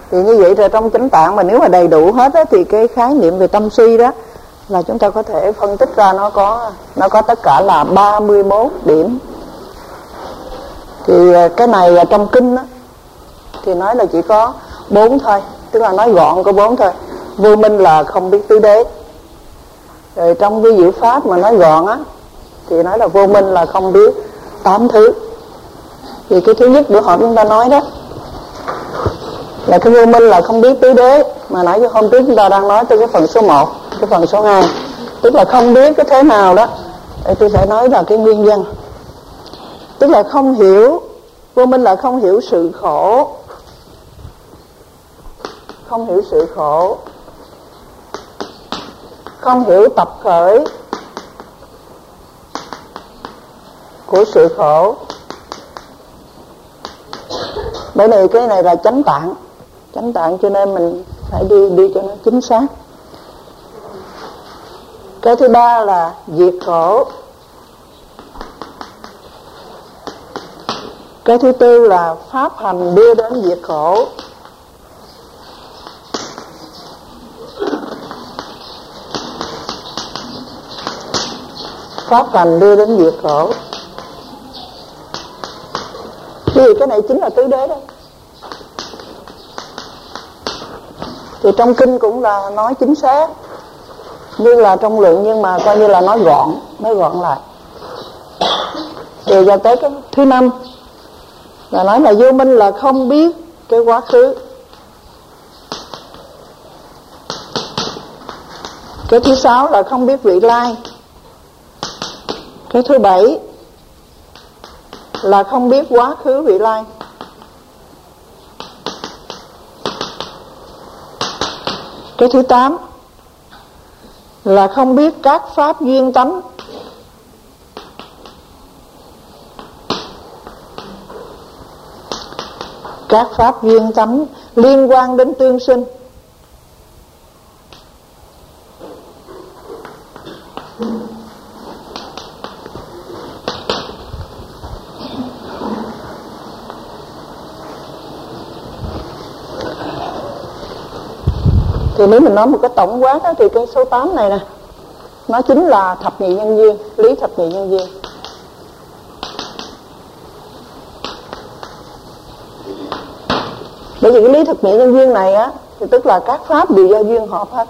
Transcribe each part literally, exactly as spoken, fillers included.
Thì như vậy là trong chánh tạng mà nếu mà đầy đủ hết á, thì cái khái niệm về tâm si đó là chúng ta có thể phân tích ra nó có nó có tất cả là ba mươi mốt điểm. Thì cái này trong kinh á, thì nói là chỉ có bốn thôi, tức là nói gọn có bốn thôi. Vô minh là không biết tứ đế. Rồi trong cái diệu pháp mà nói gọn á thì nói là vô minh là không biết tám thứ. Thì cái thứ nhất bữa họp chúng ta nói đó là cái vô minh là không biết tứ đế, mà nãy giờ hôm trước chúng ta đang nói tới cái phần số một, cái phần số hai, tức là không biết cái thế nào đó. Để tôi sẽ nói là cái nguyên nhân, tức là không hiểu. Vô minh là không hiểu sự khổ, không hiểu sự khổ, không hiểu tập khởi của sự khổ. Bởi vì cái này là chánh tạng, chánh tạng cho nên mình phải đi đi cho nó chính xác. Cái thứ ba là diệt khổ. Cái thứ tư là pháp hành đưa đến diệt khổ. Pháp hành đưa đến diệt khổ. Vì cái này chính là tứ đế đó. Thì trong kinh cũng là nói chính xác như là trong lượng, nhưng mà coi như là nói gọn, nói gọn lại. Rồi ra tới cái thứ năm là nói là vô minh là không biết cái quá khứ. Cái thứ sáu là không biết vị lai. Cái thứ bảy là không biết quá khứ vị lai. Cái thứ tám là không biết các pháp duyên tánh. Các pháp duyên tánh liên quan đến tương sinh. Thì nếu mình nói một cái tổng quát đó, thì cái số tám này nè, nó chính là thập nhị nhân duyên, lý thập nhị nhân duyên. Bởi vì cái lý thập nhị nhân duyên này á, thì tức là các pháp đều do duyên hợp hết.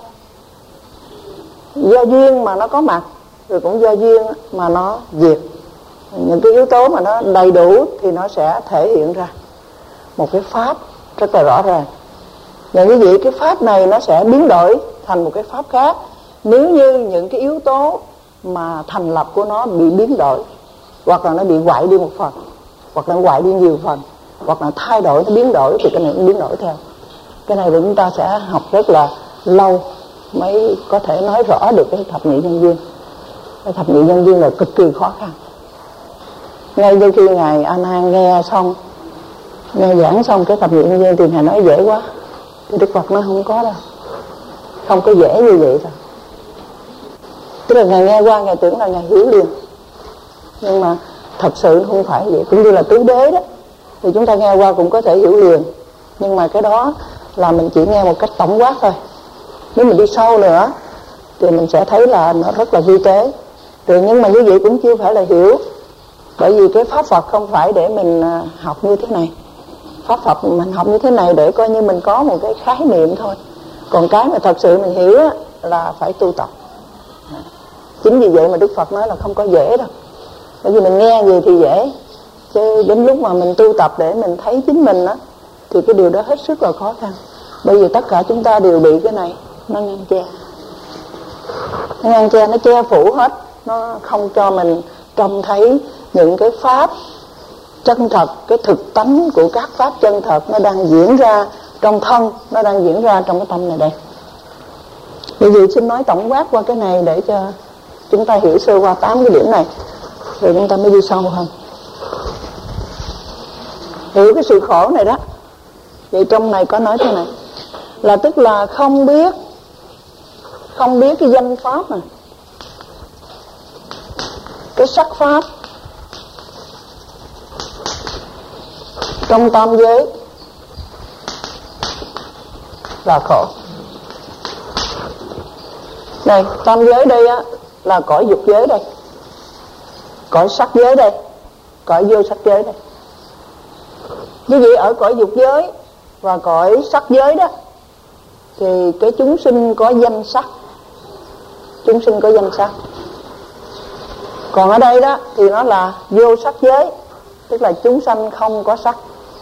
Do duyên mà nó có mặt, rồi cũng do duyên mà nó diệt. Những cái yếu tố mà nó đầy đủ thì nó sẽ thể hiện ra một cái pháp rất là rõ ràng. Và như vậy cái pháp này nó sẽ biến đổi thành một cái pháp khác nếu như những cái yếu tố mà thành lập của nó bị biến đổi, hoặc là nó bị hoại đi một phần, hoặc là nó hoại đi nhiều phần, hoặc là thay đổi, nó biến đổi, thì cái này nó biến đổi theo. Cái này thì chúng ta sẽ học rất là lâu mới có thể nói rõ được cái thập nhị nhân duyên. Cái thập nhị nhân duyên là cực kỳ khó khăn. Ngay như khi Ngài A Nan nghe xong, nghe giảng xong cái thập nhị nhân duyên thì Ngài nói dễ quá. Thì Đức Phật nói không có đâu, không có dễ như vậy đâu. Tức là Ngài nghe qua Ngài tưởng là Ngài hiểu liền, nhưng mà thật sự không phải vậy. Cũng như là tứ đế đó, thì chúng ta nghe qua cũng có thể hiểu liền, nhưng mà cái đó là mình chỉ nghe một cách tổng quát thôi. Nếu mình đi sâu nữa thì mình sẽ thấy là nó rất là vi tế. Rồi nhưng mà như vậy cũng chưa phải là hiểu, bởi vì cái pháp Phật không phải để mình học như thế này. Pháp Phật mình học như thế này để coi như mình có một cái khái niệm thôi. Còn cái mà thật sự mình hiểu là phải tu tập. Chính vì vậy mà Đức Phật nói là không có dễ đâu. Bởi vì mình nghe gì thì dễ, chứ đến lúc mà mình tu tập để mình thấy chính mình á, thì cái điều đó hết sức là khó khăn. Bởi vì tất cả chúng ta đều bị cái này, nó ngăn che. Nó ngăn che, nó che phủ hết. Nó không cho mình trông thấy những cái pháp chân thật, cái thực tánh của các pháp chân thật nó đang diễn ra trong thân, nó đang diễn ra trong cái tâm này đây. Vì vậy xin nói tổng quát qua cái này để cho chúng ta hiểu sơ qua tám cái điểm này, rồi chúng ta mới đi sâu hơn. Hiểu cái sự khổ này đó. Vậy trong này có nói thế này, là tức là không biết, không biết cái danh pháp này, cái sắc pháp trong tam giới, là khổ. Đây, tam giới đây á là cõi dục giới đây, cõi sắc giới đây, cõi vô sắc giới đây. Quý vị ở cõi dục giới và cõi sắc giới đó thì cái chúng sinh có danh sắc, chúng sinh có danh sắc. Còn ở đây đó thì nó là vô sắc giới, tức là chúng sanh không có sắc.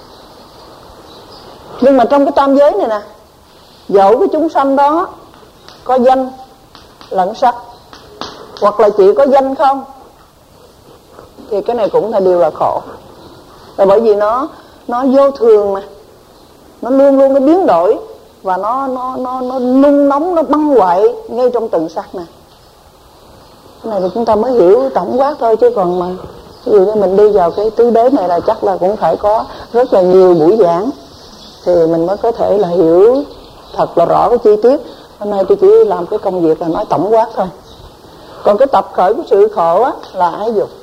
Nhưng mà trong cái tam giới này nè, dẫu cái chúng sanh đó có danh lẫn sắc, hoặc là chỉ có danh không, thì cái này cũng là điều là khổ. Là bởi vì nó nó vô thường mà, nó luôn luôn nó biến đổi và nó nó nó nó nung nóng, nó băng hoại ngay trong từng sắc này. Cái này thì chúng ta mới hiểu tổng quát thôi, chứ còn mà ví dụ như mình đi vào cái tứ đế này là chắc là cũng phải có rất là nhiều buổi giảng thì mình mới có thể là hiểu thật là rõ cái chi tiết. Hôm nay tôi chỉ làm cái công việc là nói tổng quát thôi. Còn cái tập khởi của sự khổ á, là ái dục.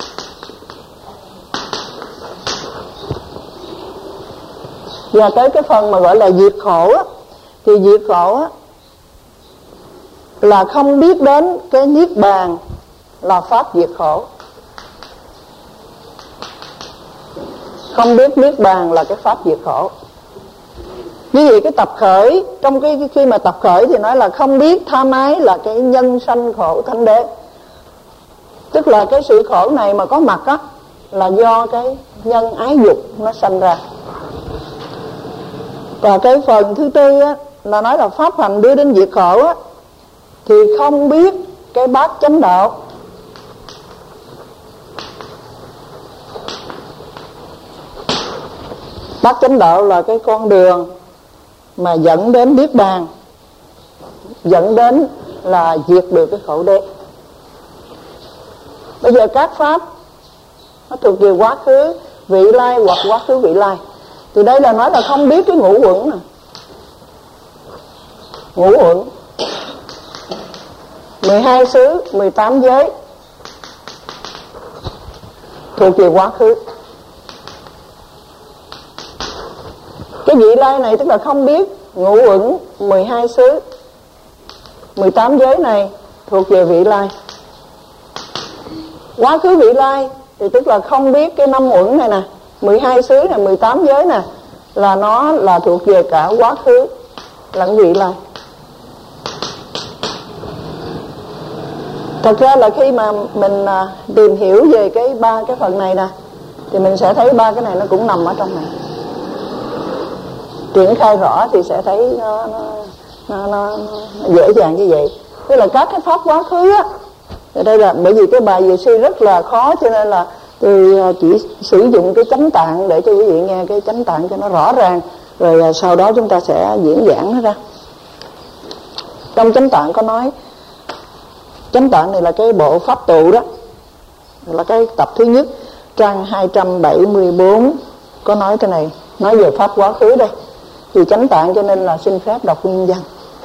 Và tới cái phần mà gọi là diệt khổ á, thì diệt khổ á là không biết đến cái niết bàn là pháp diệt khổ. Không biết niết bàn là cái pháp diệt khổ. Như vậy cái tập khởi, trong cái khi mà tập khởi thì nói là không biết tham ái là cái nhân sanh khổ thánh đế. Tức là cái sự khổ này mà có mặt á là do cái nhân ái dục nó sanh ra. Và cái phần thứ tư á là nói là pháp hành đưa đến diệt khổ á, thì không biết cái bát chánh đạo. Bát chánh đạo là cái con đường mà dẫn đến niết bàn, dẫn đến là diệt được cái khổ đế. Bây giờ các pháp nó thuộc về quá khứ vị lai hoặc quá khứ vị lai. Thì đây là nói là không biết cái ngũ uẩn nè. Ngũ uẩn, mười hai xứ, mười tám giới thuộc về quá khứ. Cái vị lai này tức là không biết ngũ uẩn, mười hai xứ, mười tám giới này thuộc về vị lai. Quá khứ vị lai thì tức là không biết cái năm uẩn này nè, mười hai xứ này, mười tám giới nè, là nó là thuộc về cả quá khứ lẫn vị lai. Thật ra là khi mà mình tìm hiểu về cái ba cái phần này nè, thì mình sẽ thấy ba cái này nó cũng nằm ở trong này. Triển khai rõ thì sẽ thấy nó, nó, nó, nó, nó dễ dàng như vậy. Tức là các cái pháp quá khứ á, ở đây là bởi vì cái bài về suy rất là khó, cho nên là tôi chỉ sử dụng cái chánh tạng để cho quý vị nghe cái chánh tạng cho nó rõ ràng, rồi sau đó chúng ta sẽ diễn giảng nó ra. Trong chánh tạng có nói, chánh tạng này là cái bộ pháp tụ đó, là cái tập thứ nhất, trang hai trăm bảy mươi bốn có nói thế này, nói về pháp quá khứ đây. Thì chánh tạng cho nên là xin phép đọc nguyên văn.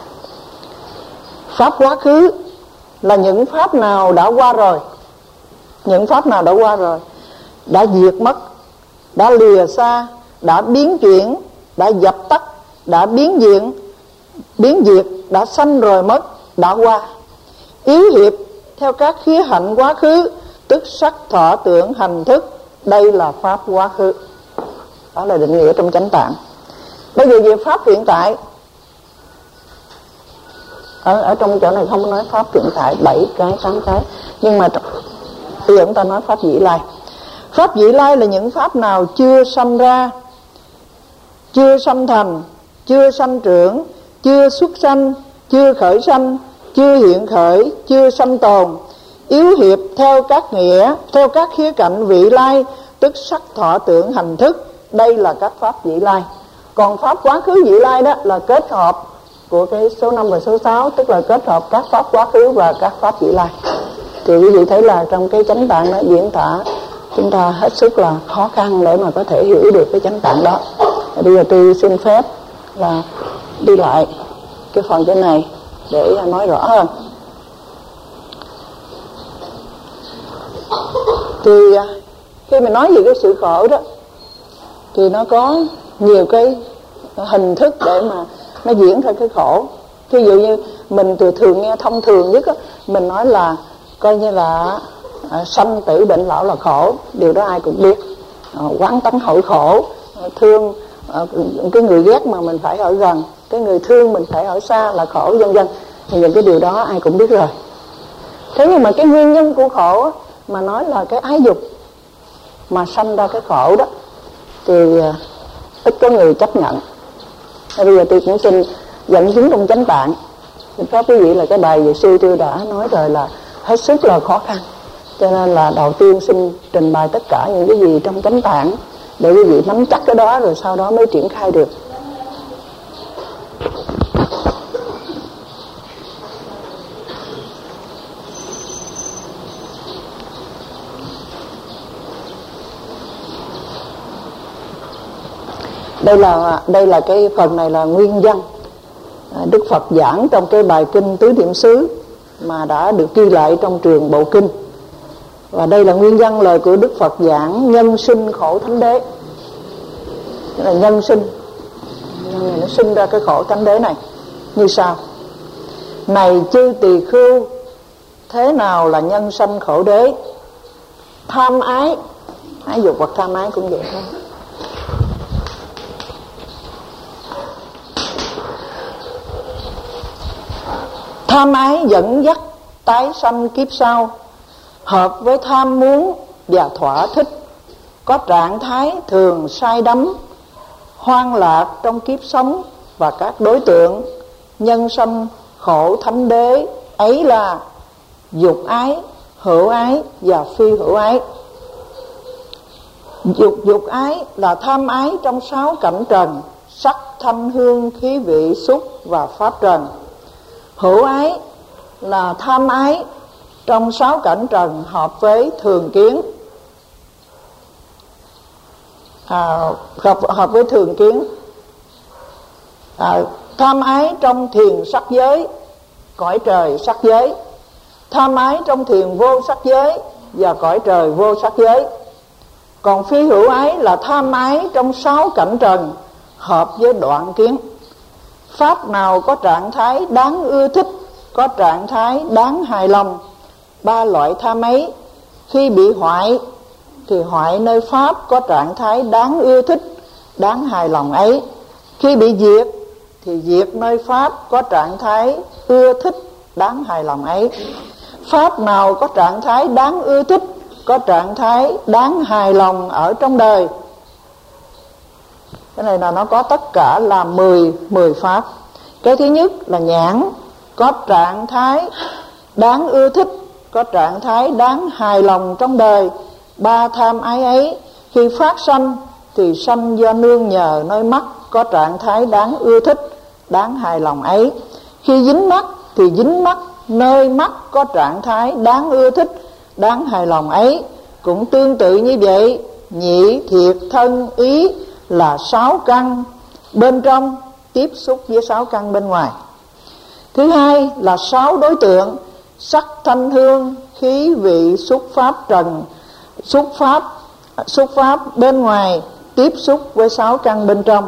Pháp quá khứ là những pháp nào đã qua rồi, những pháp nào đã qua rồi, đã diệt mất, đã lìa xa, đã biến chuyển, đã dập tắt, đã biến diện, biến diệt, đã sanh rồi mất, đã qua. Yếu hiệp theo các khía hạnh quá khứ, tức sắc thọ tưởng hành thức, đây là pháp quá khứ. Đó là định nghĩa trong chánh tạng. Bây giờ về pháp hiện tại, ở, ở trong chỗ này không nói pháp hiện tại bảy cái, tám cái, nhưng mà bây giờ chúng ta nói pháp vị lai. Pháp vị lai là những pháp nào chưa sanh ra, chưa sanh thành, chưa sanh trưởng, chưa xuất sanh, chưa khởi sanh, chưa hiện khởi, chưa sanh tồn. Yếu hiệp theo các nghĩa, theo các khía cạnh vị lai, tức sắc thọ tưởng hành thức, đây là các pháp vị lai. Còn pháp quá khứ vị lai đó là kết hợp của cái số năm và số sáu, tức là kết hợp các pháp quá khứ và các pháp vị lai. Thì quý vị thấy là trong cái chánh tạng nó diễn tả chúng ta hết sức là khó khăn để mà có thể hiểu được cái chánh tạng đó. Bây giờ tôi xin phép là đi lại cái phần trên này để nói rõ hơn. Thì khi mình nói về cái sự khổ đó thì nó có nhiều cái hình thức để mà nó diễn ra cái khổ. Ví dụ như mình từ thường nghe thông thường nhất á, mình nói là coi như là à, sanh tử bệnh lão là khổ, điều đó ai cũng biết. À, quán tánh hội khổ, à, thương à, cái người ghét mà mình phải ở gần, cái người thương mình phải ở xa là khổ, vân vân. Thì những cái điều đó ai cũng biết rồi. Thế nhưng mà cái nguyên nhân của khổ á, mà nói là cái ái dục mà sanh ra cái khổ đó thì à, ít có người chấp nhận. Bây giờ tôi cũng xin dẫn chứng trong chánh tạng. Xin phép quý vị là cái bài về sư tôi đã nói rồi là hết sức là khó khăn, cho nên là đầu tiên xin trình bày tất cả những cái gì trong chánh tạng để quý vị nắm chắc cái đó, rồi sau đó mới triển khai được. Đây là đây là cái phần này là nguyên văn Đức Phật giảng trong cái bài kinh Tứ Niệm xứ mà đã được ghi lại trong Trường Bộ Kinh. Và đây là nguyên văn lời của Đức Phật giảng nhân sinh khổ thánh đế. Tức là nhân sinh, nhân này nó sinh ra cái khổ thánh đế này như sau: này chư tỳ khưu, thế nào là nhân sanh khổ đế? Tham ái, ái dục hoặc tham ái cũng vậy thôi. Tham ái dẫn dắt tái sanh kiếp sau, hợp với tham muốn và thỏa thích, có trạng thái thường sai đắm, hoang lạc trong kiếp sống và các đối tượng nhân sanh khổ thánh đế ấy là dục ái, hữu ái và phi hữu ái. Dục dục ái là tham ái trong sáu cảnh trần: sắc, thanh, hương, khí vị, xúc và pháp trần. Hữu ái là tham ái trong sáu cảnh trần hợp với thường kiến, à, hợp, hợp với thường kiến. à, Tham ái trong thiền sắc giới, cõi trời sắc giới. Tham ái trong thiền vô sắc giới và cõi trời vô sắc giới. Còn phi hữu ái là tham ái trong sáu cảnh trần hợp với đoạn kiến. Pháp nào có trạng thái đáng ưa thích, có trạng thái đáng hài lòng. Ba loại tham ấy khi bị hoại thì hoại nơi pháp có trạng thái đáng ưa thích, đáng hài lòng ấy. Khi bị diệt thì diệt nơi pháp có trạng thái ưa thích, đáng hài lòng ấy. Pháp nào có trạng thái đáng ưa thích, có trạng thái đáng hài lòng ở trong đời. Cái này là nó có tất cả là mười, mười pháp. Cái thứ nhất là nhãn, có trạng thái đáng ưa thích, có trạng thái đáng hài lòng trong đời. Ba tham ái ấy khi phát sanh thì sanh do nương nhờ nơi mắt có trạng thái đáng ưa thích, đáng hài lòng ấy. Khi dính mắt thì dính mắt nơi mắt có trạng thái đáng ưa thích, đáng hài lòng ấy. Cũng tương tự như vậy, nhị, thiệt, thân, ý là sáu căn bên trong tiếp xúc với sáu căn bên ngoài. Thứ hai là sáu đối tượng: sắc, thanh, hương, khí, vị, xúc, pháp trần. Xúc pháp, xúc pháp bên ngoài tiếp xúc với sáu căn bên trong.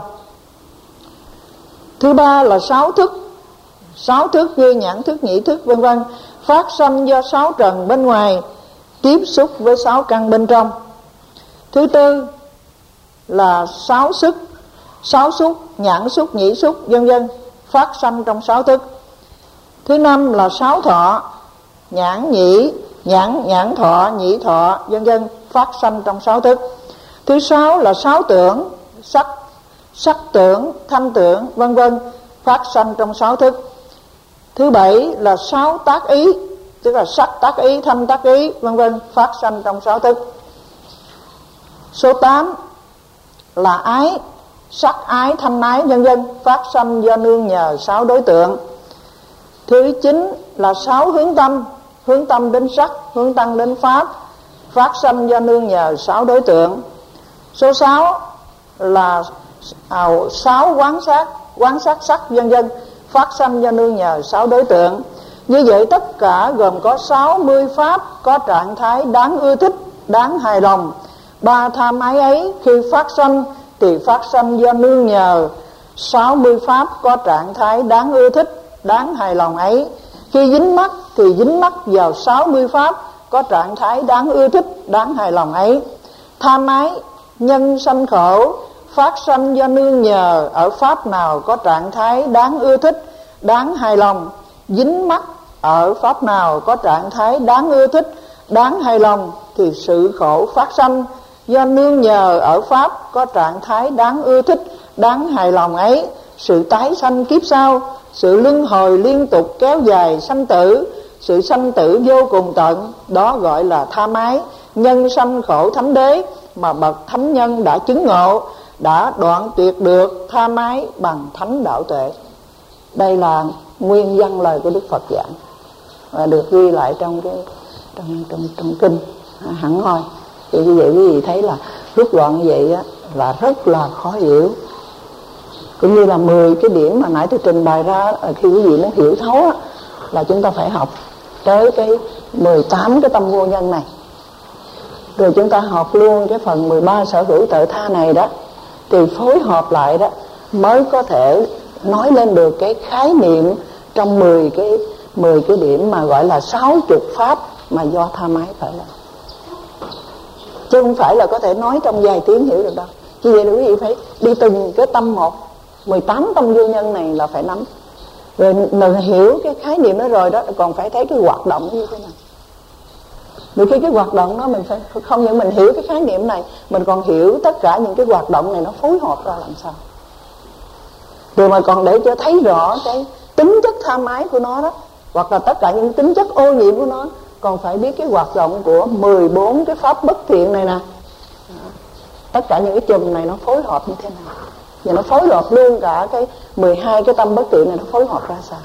Thứ ba là sáu thức, sáu thức như nhãn thức, nhĩ thức vân vân, phát sanh do sáu trần bên ngoài tiếp xúc với sáu căn bên trong. Thứ tư là sáu xúc, sáu xúc, nhãn xúc, nhĩ xúc vân vân, phát sanh trong sáu thức. Thứ năm là sáu thọ, nhãn nhĩ, nhãn nhãn thọ, nhĩ thọ vân vân, phát sanh trong sáu thức. Thứ sáu là sáu tưởng, sắc, sắc tưởng, thanh tưởng vân vân, phát sanh trong sáu thức. Thứ bảy là sáu tác ý, tức là sắc tác ý, thanh tác ý vân vân, phát sanh trong sáu thức. Số tám là ái, sắc ái, thanh ái vân vân, phát sanh do nương nhờ sáu đối tượng. Thứ chín là sáu hướng tâm, hướng tâm đến sắc, hướng tâm đến pháp, phát sanh do nương nhờ sáu đối tượng. Số sáu là à, sáu quán sát, quán sát sắc vân vân, phát sanh do nương nhờ sáu đối tượng. Như vậy tất cả gồm có sáu mươi pháp có trạng thái đáng ưa thích, đáng hài lòng. Ba tham ái ấy khi phát sanh thì phát sanh do nương nhờ sáu mươi pháp có trạng thái đáng ưa thích, đáng hài lòng ấy. Khi dính mắc thì dính mắc vào sáu mươi pháp có trạng thái đáng ưa thích, đáng hài lòng ấy. Tham ái nhân sanh khổ, phát sanh do nương nhờ ở pháp nào có trạng thái đáng ưa thích, đáng hài lòng. Dính mắc ở pháp nào có trạng thái đáng ưa thích, đáng hài lòng thì sự khổ phát sanh do nương nhờ ở pháp có trạng thái đáng ưa thích, đáng hài lòng ấy. Sự tái sanh kiếp sau, sự luân hồi liên tục kéo dài sanh tử, sự sanh tử vô cùng tận, đó gọi là tham ái nhân sanh khổ thánh đế mà bậc thánh nhân đã chứng ngộ, đã đoạn tuyệt được tham ái bằng thánh đạo tuệ. Đây là nguyên văn lời của Đức Phật giảng và được ghi lại trong cái trong trong trong kinh hẳn hoi. Thì như vậy quý vị thấy là rút gọn như vậy á, là rất là khó hiểu. Cũng như là mười cái điểm mà nãy tôi trình bày ra, khi quý vị muốn hiểu thấu á, là chúng ta phải học tới cái mười tám cái tâm vô nhân này, rồi chúng ta học luôn cái phần mười ba sở hữu tự tha này đó, thì phối hợp lại đó mới có thể nói lên được cái khái niệm trong mười cái mười cái điểm mà gọi là sáu chục pháp mà do tham ái khởi lên. Chứ không phải là có thể nói trong vài tiếng hiểu được đâu. Như vậy là quý vị phải đi từng cái tâm một, mười tám tâm vô nhân này là phải nắm. Rồi mình hiểu cái khái niệm đó rồi đó, còn phải thấy cái hoạt động như thế nào. Vì khi cái hoạt động đó mình phải không những mình hiểu cái khái niệm này, mình còn hiểu tất cả những cái hoạt động này nó phối hợp ra làm sao. Rồi mà còn để cho thấy rõ cái tính chất tham ái của nó đó, hoặc là tất cả những tính chất ô nhiễm của nó, còn phải biết cái hoạt động của mười bốn cái pháp bất thiện này nè. Tất cả những cái chùm này nó phối hợp như thế nào, và nó phối hợp luôn cả cái mười hai cái tâm bất thiện này nó phối hợp ra sao.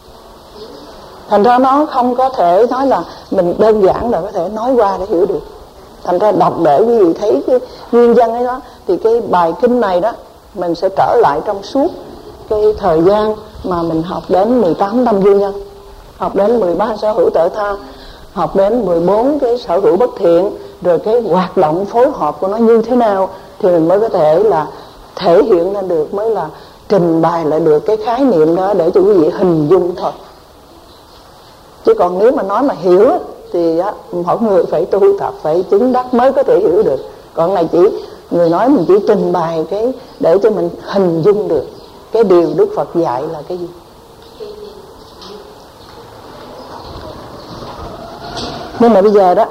Thành ra nó không có thể nói là mình đơn giản là có thể nói qua để hiểu được. Thành ra đọc để quý vị thấy cái nguyên nhân ấy đó, thì cái bài kinh này đó mình sẽ trở lại trong suốt cái thời gian mà mình học đến mười tám tâm vô nhân, học đến mười ba sở hữu tự tha, học đến mười bốn cái sở hữu bất thiện, rồi cái hoạt động phối hợp của nó như thế nào, thì mình mới có thể là thể hiện ra được, mới là trình bày lại được cái khái niệm đó để cho quý vị hình dung thôi. Chứ còn nếu mà nói mà hiểu thì á, mỗi người phải tu tập, phải chứng đắc mới có thể hiểu được. Còn này chỉ người nói mình chỉ trình bày cái để cho mình hình dung được cái điều Đức Phật dạy là cái gì. Nhưng mà bây giờ đó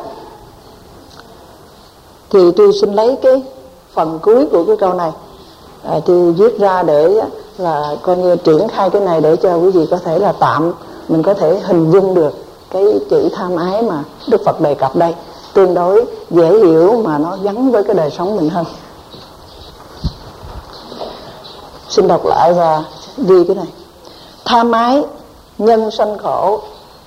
thì tôi xin lấy cái phần cuối của cái câu này, à, tôi viết ra để là coi như triển khai cái này để cho quý vị có thể là tạm mình có thể hình dung được cái chữ tham ái mà Đức Phật đề cập đây, tương đối dễ hiểu mà nó gắn với cái đời sống mình hơn. Xin đọc lại và ghi cái này. Tham ái nhân sanh khổ.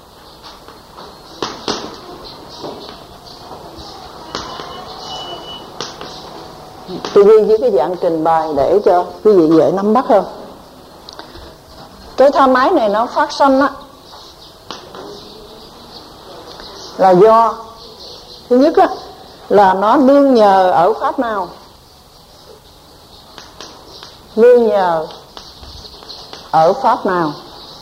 Tôi ghi với cái dạng trình bày để cho quý vị dễ nắm bắt hơn. Cái tham ái này nó phát sanh á là do thứ nhất á là nó nương nhờ ở pháp nào, nương nhờ ở pháp nào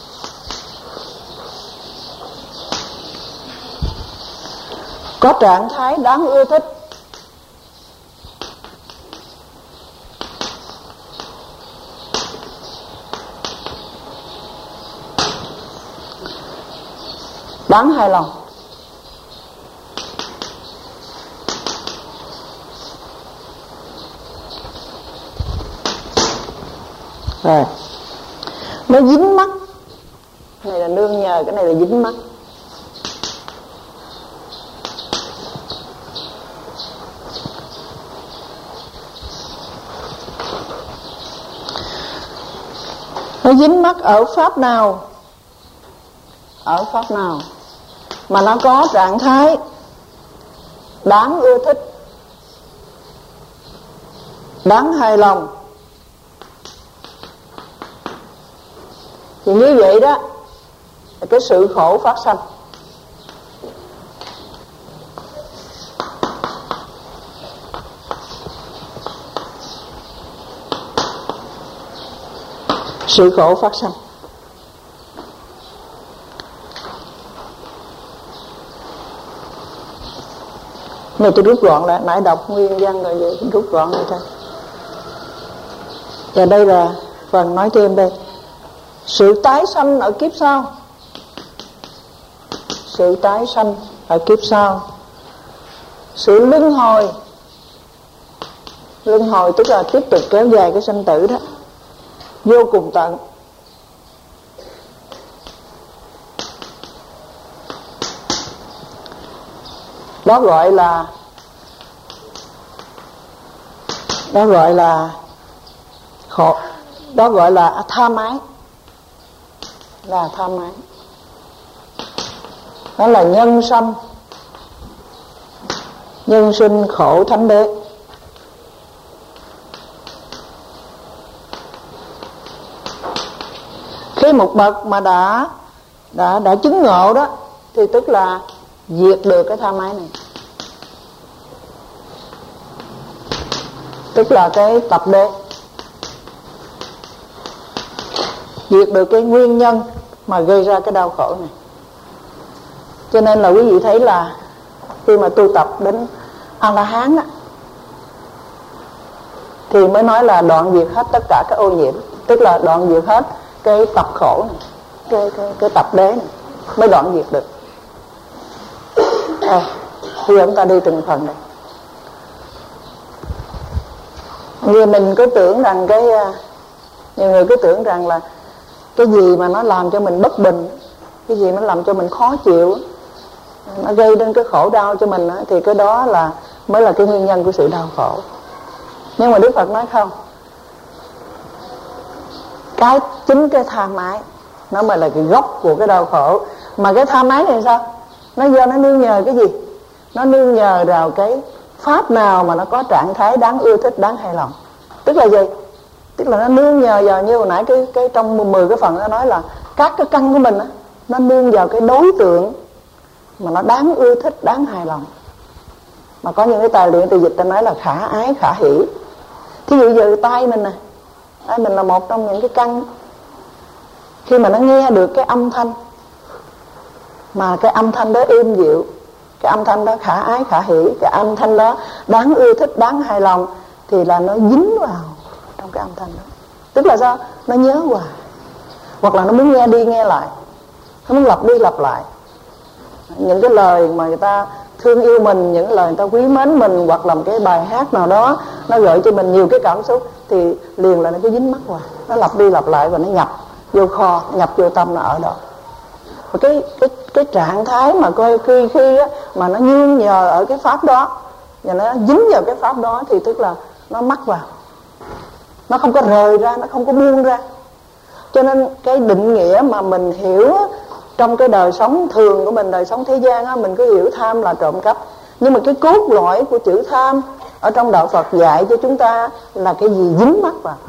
có trạng thái đáng ưa thích, đáng hài lòng. Rồi nó dính mắc, cái này là nương nhờ, cái này là dính mắc. Nó dính mắc ở pháp nào, ở pháp nào mà nó có trạng thái đáng ưa thích, đáng hài lòng, thì như vậy đó là cái sự khổ phát sanh. sự khổ phát sinh. Này tôi rút gọn lại, nãy đọc nguyên văn rồi vậy rút gọn lại thôi. Và đây là phần nói thêm đây. Sự tái sanh ở kiếp sau. Sự tái sanh ở kiếp sau. Sự luân hồi. Luân hồi tức là tiếp tục kéo dài cái sanh tử đó, vô cùng tận. Đó gọi là Đó gọi là khổ. Đó gọi là tha mái. Là tha mái. Đó là nhân sanh. Nhân sinh khổ thánh đế. Khi một bậc mà đã đã đã chứng ngộ đó thì tức là diệt được cái tha mái này, tức là cái tập đế, diệt được cái nguyên nhân mà gây ra cái đau khổ này. Cho nên là quý vị thấy là khi mà tu tập đến A-la-hán á, thì mới nói là đoạn diệt hết tất cả các ô nhiễm, tức là đoạn diệt hết cái tập khổ này, cái, cái, cái tập đế này, mới đoạn diệt được. À, bây giờ chúng ta đi từng phần này. Như mình cứ tưởng rằng cái nhiều người cứ tưởng rằng là cái gì mà nó làm cho mình bất bình, cái gì nó làm cho mình khó chịu, nó gây đến cái khổ đau cho mình, thì cái đó là mới là cái nguyên nhân của sự đau khổ. Nhưng mà Đức Phật nói không, cái chính cái tha mái nó mới là cái gốc của cái đau khổ. Mà cái tha mái này sao? Nó do nó nương nhờ cái gì? Nó nương nhờ vào cái pháp nào mà nó có trạng thái đáng ưa thích, đáng hài lòng. Tức là gì? Tức là nó nương nhờ vào, như hồi nãy cái, cái trong mười cái phần nó nói là các cái căn của mình á, nó nương vào cái đối tượng mà nó đáng ưa thích, đáng hài lòng. Mà có những cái tài liệu từ dịch ta nói là khả ái, khả hỷ. Thí dụ giờ tay mình nè, tay mình là một trong những cái căn. Khi mà nó nghe được cái âm thanh, mà cái âm thanh đó êm dịu, cái âm thanh đó khả ái, khả hỷ, cái âm thanh đó đáng ưa thích, đáng hài lòng, thì là nó dính vào trong cái âm thanh đó. Tức là sao? Nó nhớ hoài. Hoặc là nó muốn nghe đi nghe lại, nó muốn lặp đi lặp lại. Những cái lời mà người ta thương yêu mình, những lời người ta quý mến mình, hoặc là một cái bài hát nào đó nó gợi cho mình nhiều cái cảm xúc, thì liền là nó cứ dính mắc hoài. Nó lặp đi lặp lại và nó nhập vô kho, nhập vô tâm, nó ở đó. Và cái cái cái trạng thái mà coi khi khi á, mà nó nương nhờ ở cái pháp đó và nó dính vào cái pháp đó, thì tức là nó mắc vào, nó không có rời ra, nó không có buông ra. Cho nên cái định nghĩa mà mình hiểu á, trong cái đời sống thường của mình, đời sống thế gian á, mình cứ hiểu tham là trộm cắp. Nhưng mà cái cốt lõi của chữ tham ở trong đạo Phật dạy cho chúng ta là cái gì dính mắc vào.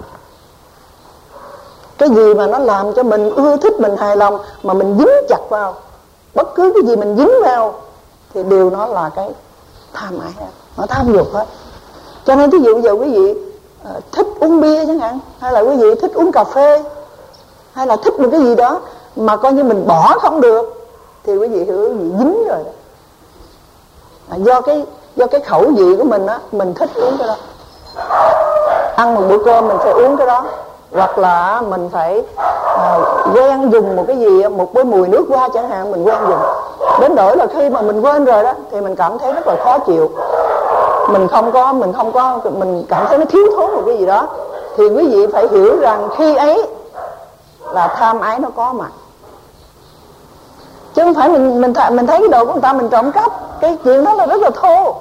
Cái gì mà nó làm cho mình ưa thích, mình hài lòng, mà mình dính chặt vào, bất cứ cái gì mình dính vào thì đều nó là cái tham ái, nó tham dục hết. Cho nên ví dụ giờ quý vị uh, thích uống bia chẳng hạn, hay là quý vị thích uống cà phê, hay là thích một cái gì đó mà coi như mình bỏ không được, thì quý vị hiểu quý vị dính rồi đó. À, do cái do cái khẩu vị của mình á, mình thích uống cái đó. Ăn một bữa cơm mình phải uống cái đó, hoặc là mình phải à, quen dùng một cái gì, một cái mùi nước hoa chẳng hạn, mình quen dùng đến nỗi là khi mà mình quên rồi đó thì mình cảm thấy rất là khó chịu. Mình không có mình không có mình cảm thấy nó thiếu thốn một cái gì đó, thì quý vị phải hiểu rằng khi ấy là tham ái nó có mặt, chứ không phải mình mình th- mình thấy cái đồ của người ta mình trộm cắp. Cái chuyện đó là rất là thô.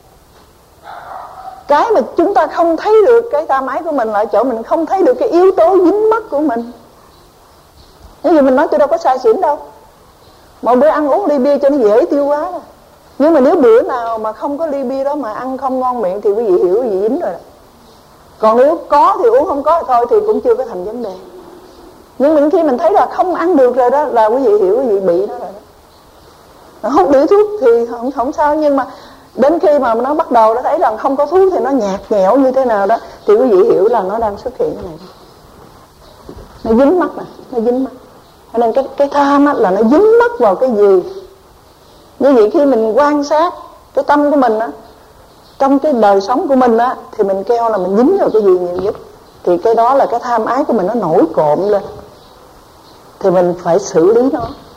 Cái mà chúng ta không thấy được cái tham ái của mình là ở chỗ mình không thấy được cái yếu tố dính mắc của mình. Như vậy mình nói tôi đâu có sai xỉn đâu, một bữa ăn uống ly bia cho nó dễ tiêu hóa đó. Nhưng mà nếu bữa nào mà không có ly bia đó mà ăn không ngon miệng thì quý vị hiểu quý vị dính rồi đó. Còn nếu có thì uống, không có thì thôi, thì cũng chưa có thành vấn đề. Nhưng mình khi mình thấy là không ăn được rồi đó là quý vị hiểu quý vị bị đó rồi đó. Hút điếu thuốc thì không, không sao, nhưng mà đến khi mà nó bắt đầu nó thấy rằng không có thuốc thì nó nhạt nhẽo như thế nào đó, thì quý vị hiểu là nó đang xuất hiện cái này. nó dính mắc nè, nó dính mắc. Cho nên cái cái tham á, là nó dính mắc vào cái gì. Như vậy khi mình quan sát cái tâm của mình á, trong cái đời sống của mình á, thì mình kêu là mình dính vào cái gì nhiều nhất, thì cái đó là cái tham ái của mình nó nổi cộm lên, thì mình phải xử lý nó.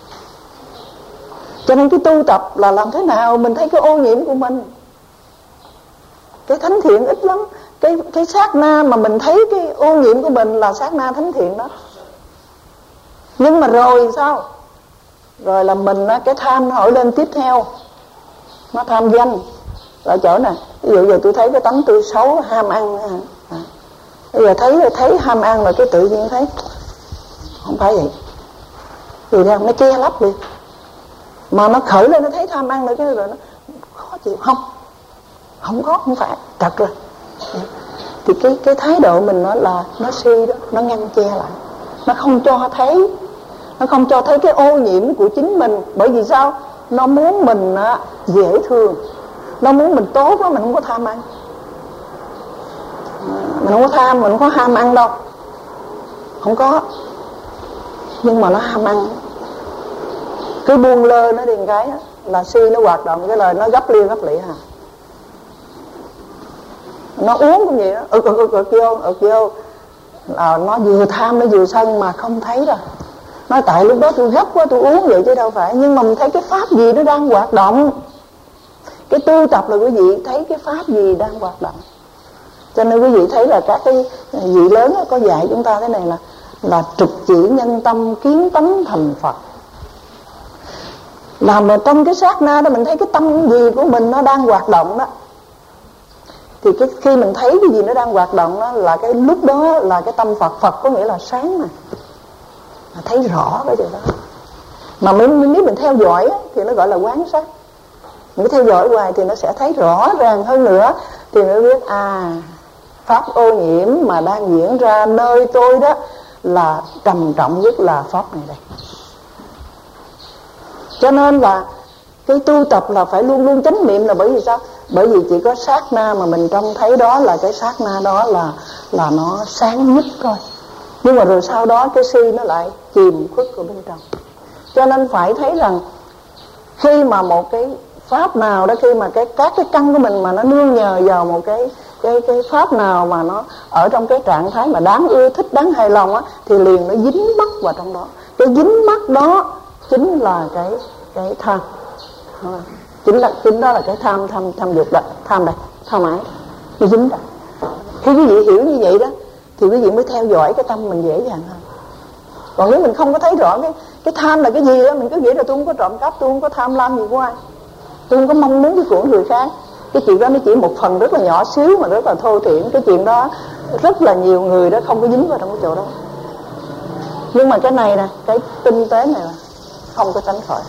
Cho nên cái tu tập là làm thế nào mình thấy cái ô nhiễm của mình. Cái thánh thiện ít lắm. Cái, cái sát na mà mình thấy cái ô nhiễm của mình là sát na thánh thiện đó. Nhưng mà rồi sao? Rồi là mình á, cái tham nó hỏi lên tiếp theo. Nó tham danh. Ở chỗ này, ví dụ giờ tôi thấy cái tánh tôi xấu, ham ăn à. Bây giờ thấy thấy ham ăn rồi cái tự nhiên thấy không phải vậy. Vì đâu nó che lấp đi. Mà nó khởi lên nó thấy tham ăn nữa cái rồi nó khó chịu. Không, không có, không phải, thật rồi. Thì cái cái thái độ mình nó là nó si đó, nó ngăn che lại, nó không cho thấy, nó không cho thấy cái ô nhiễm của chính mình. Bởi vì sao? Nó muốn mình á, dễ thương, nó muốn mình tốt đó, mình không có tham ăn, mình không có tham, mình không có ham ăn đâu, không có. Nhưng mà nó ham ăn, cứ buông lơ nó điền cái á, là si nó hoạt động, cái lời nó gấp lia gấp lịa à. Nó uống cũng vậy đó, ực ực ực ực vô, ực vô là nó vừa tham nó vừa sân mà không thấy rồi. Nói tại lúc đó tôi gấp quá tôi uống vậy chứ đâu phải. Nhưng mà mình thấy cái pháp gì nó đang hoạt động. Cái tu tập là quý vị thấy cái pháp gì đang hoạt động. Cho nên quý vị thấy là các cái vị lớn có dạy chúng ta thế này là là trực chỉ nhân tâm kiến tánh thành Phật. Làm mà trong cái sát na đó mình thấy cái tâm gì của mình nó đang hoạt động đó, thì cái khi mình thấy cái gì nó đang hoạt động đó là cái lúc đó là cái tâm Phật. Phật có nghĩa là sáng mà, mà thấy rõ cái điều đó. Mà nếu mình theo dõi á, thì nó gọi là quán sát. Mình theo dõi hoài thì nó sẽ thấy rõ ràng hơn nữa. Thì mới biết à, pháp ô nhiễm mà đang diễn ra nơi tôi đó là trầm trọng nhất là pháp này đây. Cho nên là cái tu tập là phải luôn luôn chánh niệm. Là bởi vì sao? Bởi vì chỉ có sát na mà mình trông thấy đó là cái sát na đó là là nó sáng nhất thôi. Nhưng mà rồi sau đó cái si nó lại chìm khuất ở bên trong. Cho nên phải thấy rằng khi mà một cái pháp nào đó, khi mà cái các cái căn của mình mà nó nương nhờ vào một cái cái cái pháp nào mà nó ở trong cái trạng thái mà đáng ưa thích, đáng hài lòng á, thì liền nó dính mắc vào trong đó. Cái dính mắc đó chính là cái cái tham. Chính là chính đó là cái tham tham tham dục đó, tham đây, tham ái. Nó dính đó. Khi quý vị hiểu như vậy đó thì quý vị mới theo dõi cái tâm mình dễ dàng hơn. Còn nếu mình không có thấy rõ cái cái tham là cái gì đó, mình cứ nghĩ là tôi không có trộm cắp, tôi không có tham lam gì của ai, tôi không có mong muốn cái của người khác. Cái chuyện đó nó chỉ một phần rất là nhỏ xíu mà rất là thô thiển. Cái chuyện đó rất là nhiều người đó không có dính vào trong cái chỗ đó. Nhưng mà cái này nè, cái tinh tế này là không có tránh khỏi.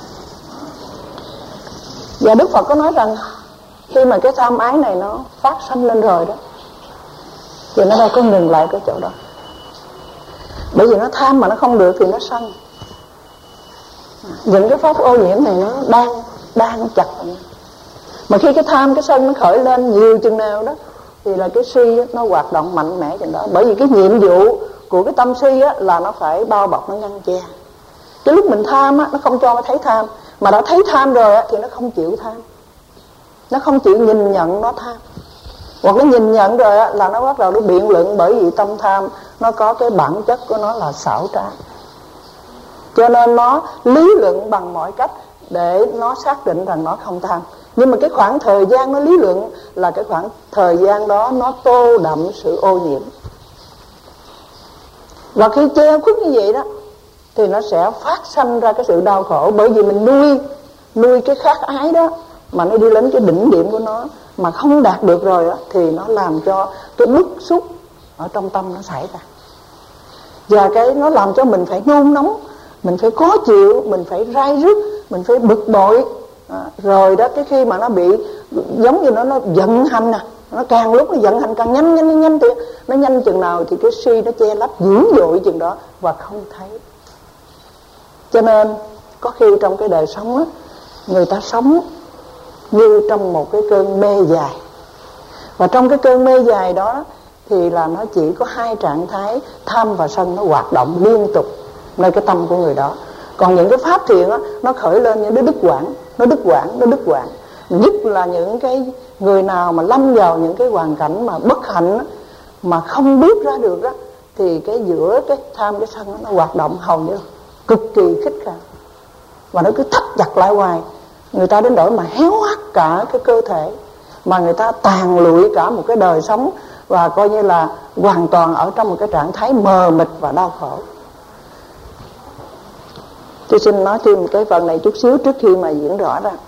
Và Đức Phật có nói rằng khi mà cái tham ái này nó phát sanh lên rồi đó thì nó đâu có ngừng lại cái chỗ đó. Bởi vì nó tham mà nó không được thì nó sân. Những cái pháp ô nhiễm này nó đang đang chặt. Mà khi cái tham cái sân nó khởi lên nhiều chừng nào đó thì là cái si nó hoạt động mạnh mẽ chừng đó. Bởi vì cái nhiệm vụ của cái tâm si á, là nó phải bao bọc, nó ngăn che. Cái lúc mình tham á, nó không cho nó thấy tham. Mà đã thấy tham rồi á, thì nó không chịu tham, nó không chịu nhìn nhận nó tham. Hoặc nó nhìn nhận rồi á, là nó bắt đầu nó biện luận. Bởi vì tâm tham nó có cái bản chất của nó là xảo trá, cho nên nó lý luận bằng mọi cách để nó xác định rằng nó không tham. Nhưng mà cái khoảng thời gian nó lý luận là cái khoảng thời gian đó nó tô đậm sự ô nhiễm. Và khi che khuất như vậy đó thì nó sẽ phát sanh ra cái sự đau khổ. Bởi vì mình nuôi nuôi cái khát ái đó mà nó đi đến cái đỉnh điểm của nó mà không đạt được rồi đó, thì nó làm cho cái bức xúc ở trong tâm nó xảy ra. Và cái nó làm cho mình phải nôn nóng, mình phải khó chịu, mình phải rai rứt, mình phải bực bội. À, rồi đó cái khi mà nó bị giống như nó nó giận hành nè, nó càng lúc nó giận hành càng nhanh nhanh nhanh, nhanh thì nó nhanh chừng nào thì cái si nó che lấp dữ dội chừng đó và không thấy. Cho nên có khi trong cái đời sống á, người ta sống như trong một cái cơn mê dài. Và trong cái cơn mê dài đó thì là nó chỉ có hai trạng thái tham và sân nó hoạt động liên tục nơi cái tâm của người đó. Còn những cái pháp thiện á, nó khởi lên những cái đứt quãng, nó đứt quãng, nó đứt quãng. Nhất là những cái người nào mà lâm vào những cái hoàn cảnh mà bất hạnh á, mà không biết ra được á, thì cái giữa cái tham cái sân đó, nó hoạt động hầu như cực kỳ khích khao, và nó cứ thắt chặt lại hoài. Người ta đến đổi mà héo hắt cả cái cơ thể, mà người ta tàn lụi cả một cái đời sống, và coi như là hoàn toàn ở trong một cái trạng thái mờ mịt và đau khổ. Tôi xin nói thêm cái phần này chút xíu trước khi mà diễn rõ ra.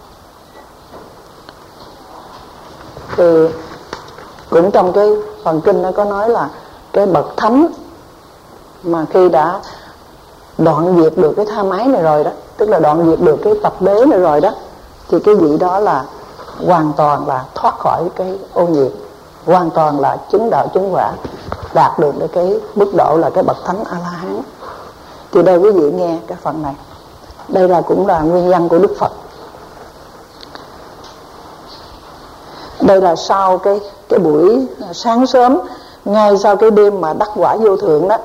Thì cũng trong cái phần kinh nó có nói là cái bậc thánh mà khi đã đoạn diệt được cái tham ái này rồi đó, tức là đoạn diệt được cái tập đế này rồi đó, thì cái vị đó là hoàn toàn là thoát khỏi cái ô nhiễm, hoàn toàn là chứng đạo chứng quả, đạt được cái mức độ là cái bậc thánh A La Hán. Thì đây quý vị nghe cái phần này, đây là cũng là nguyên nhân của Đức Phật. Đây là sau cái cái buổi sáng sớm, ngay sau cái đêm mà đắc quả vô thượng đó.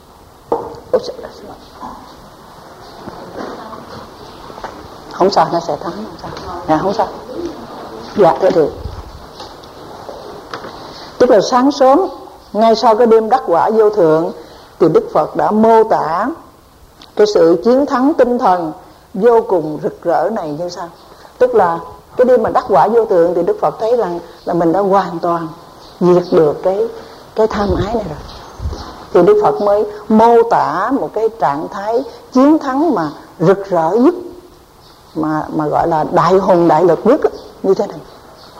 Không sao, nó sẽ thắng, không sao. Dạ, không sao. Dạ, thế thì tức là sáng sớm, ngay sau cái đêm đắc quả vô thượng, thì Đức Phật đã mô tả cái sự chiến thắng tinh thần vô cùng rực rỡ này như sau. Tức là cái đêm mà đắc quả vô thượng thì Đức Phật thấy rằng là mình đã hoàn toàn diệt được cái cái tham ái này rồi. Thì Đức Phật mới mô tả một cái trạng thái chiến thắng mà rực rỡ nhất, mà mà gọi là đại hùng đại lực nhất như thế này.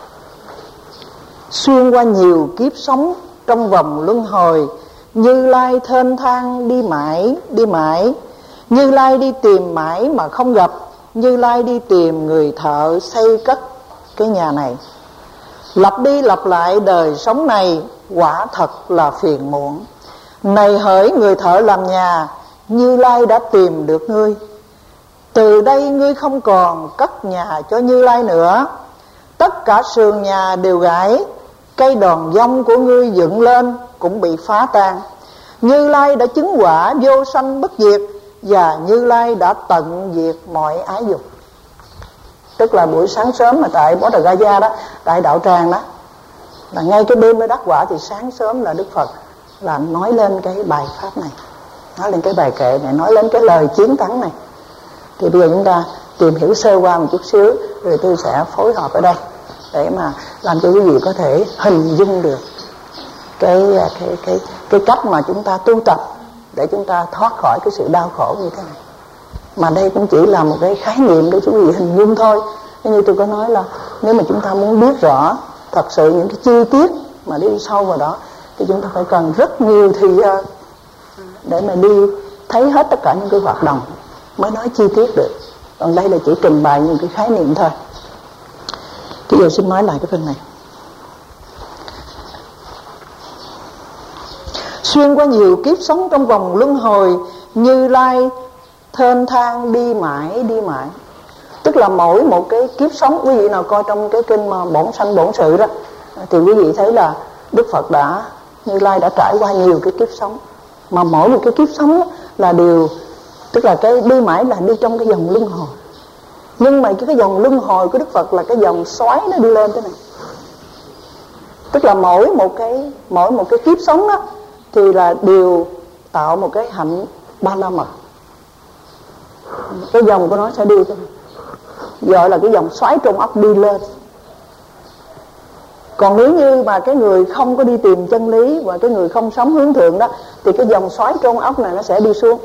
Xuyên qua nhiều kiếp sống trong vòng luân hồi, Như Lai thênh thang đi mãi, đi mãi. Như Lai đi tìm mãi mà không gặp. Như Lai đi tìm người thợ xây cất cái nhà này. Lặp đi lặp lại đời sống này, quả thật là phiền muộn. Này hỡi người thợ làm nhà, Như Lai đã tìm được ngươi. Từ đây ngươi không còn cất nhà cho Như Lai nữa. Tất cả sườn nhà đều gãy, cây đòn vong của ngươi dựng lên cũng bị phá tan. Như Lai đã chứng quả vô sanh bất diệt, và Như Lai đã tận diệt mọi ái dục. Tức là buổi sáng sớm mà tại Bó Đà Ga Gia đó, tại đạo tràng đó, là ngay cái đêm mới đắc quả, thì sáng sớm là Đức Phật là nói lên cái bài pháp này, nói lên cái bài kệ này, nói lên cái lời chiến thắng này. Thì bây giờ chúng ta tìm hiểu sơ qua một chút xíu, rồi tôi sẽ phối hợp ở đây để mà làm cho quý vị có thể hình dung được cái cái cái cái cách mà chúng ta tu tập để chúng ta thoát khỏi cái sự đau khổ như thế này. Mà đây cũng chỉ là một cái khái niệm để quý vị hình dung thôi. Như tôi có nói là nếu mà chúng ta muốn biết rõ thật sự những cái chi tiết mà đi sâu vào đó, thì chúng ta phải cần rất nhiều thời gian để mà đi thấy hết tất cả những cái hoạt động mới nói chi tiết được. Còn đây là chỉ trình bày những cái khái niệm thôi. Thì giờ xin nói lại cái phần này. Xuyên qua nhiều kiếp sống trong vòng luân hồi, Như Lai thênh thang đi mãi, đi mãi. Tức là mỗi một cái kiếp sống, quý vị nào coi trong cái kinh mà Bổn Sanh Bổn Sự đó, thì quý vị thấy là Đức Phật đã, Như Lai đã trải qua nhiều cái kiếp sống. Mà mỗi một cái kiếp sống là đều, tức là cái đi mãi là đi trong cái dòng luân hồi. Nhưng mà cái, cái dòng luân hồi của Đức Phật là cái dòng xoáy nó đi lên thế này. Tức là mỗi một cái mỗi một cái kiếp sống đó thì là đều tạo một cái hạnh ba la mật. Cái dòng của nó sẽ đi thế này, gọi là cái dòng xoáy trong ốc đi lên. Còn nếu như mà cái người không có đi tìm chân lý, và cái người không sống hướng thượng đó, thì cái dòng xoáy trong ốc này nó sẽ đi xuống,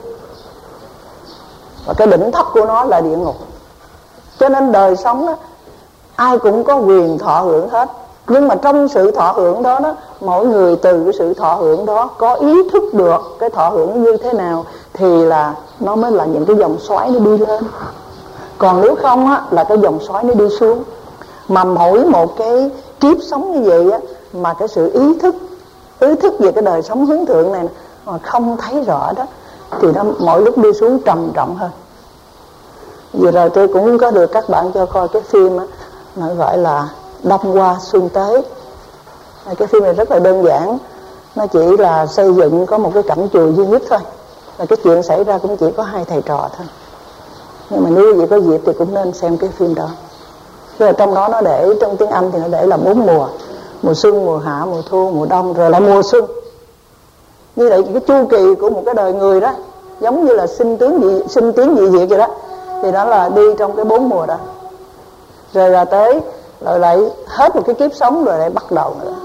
và cái đỉnh thấp của nó là địa ngục. Cho nên đời sống đó, ai cũng có quyền thọ hưởng hết. Nhưng mà trong sự thọ hưởng đó đó, mỗi người từ cái sự thọ hưởng đó có ý thức được cái thọ hưởng như thế nào, thì là nó mới là những cái dòng xoáy nó đi lên. Còn nếu không á, là cái dòng xoáy nó đi xuống. Mà mỗi một cái kiếp sống như vậy á, mà cái sự ý thức ý thức về cái đời sống hướng thượng này mà không thấy rõ đó, thì nó mỗi lúc đi xuống trầm trọng hơn. Vừa rồi tôi cũng có được các bạn cho coi cái phim á, nó gọi là Đông Qua Xuân Tế. Cái phim này rất là đơn giản, nó chỉ là xây dựng có một cái cảnh chùa duy nhất thôi, và cái chuyện xảy ra cũng chỉ có hai thầy trò thôi. Nhưng mà nếu quý vị có dịp thì cũng nên xem cái phim đó. Rồi trong đó nó để, trong tiếng Anh thì nó để là bốn mùa: mùa xuân, mùa hạ, mùa thu, mùa đông, rồi lại mùa xuân. Như vậy cái chu kỳ của một cái đời người đó, giống như là sinh tướng dị, sinh tiến dị diệt vậy đó, thì đó là đi trong cái bốn mùa đó. Rồi là tới rồi lại hết một cái kiếp sống rồi lại bắt đầu nữa.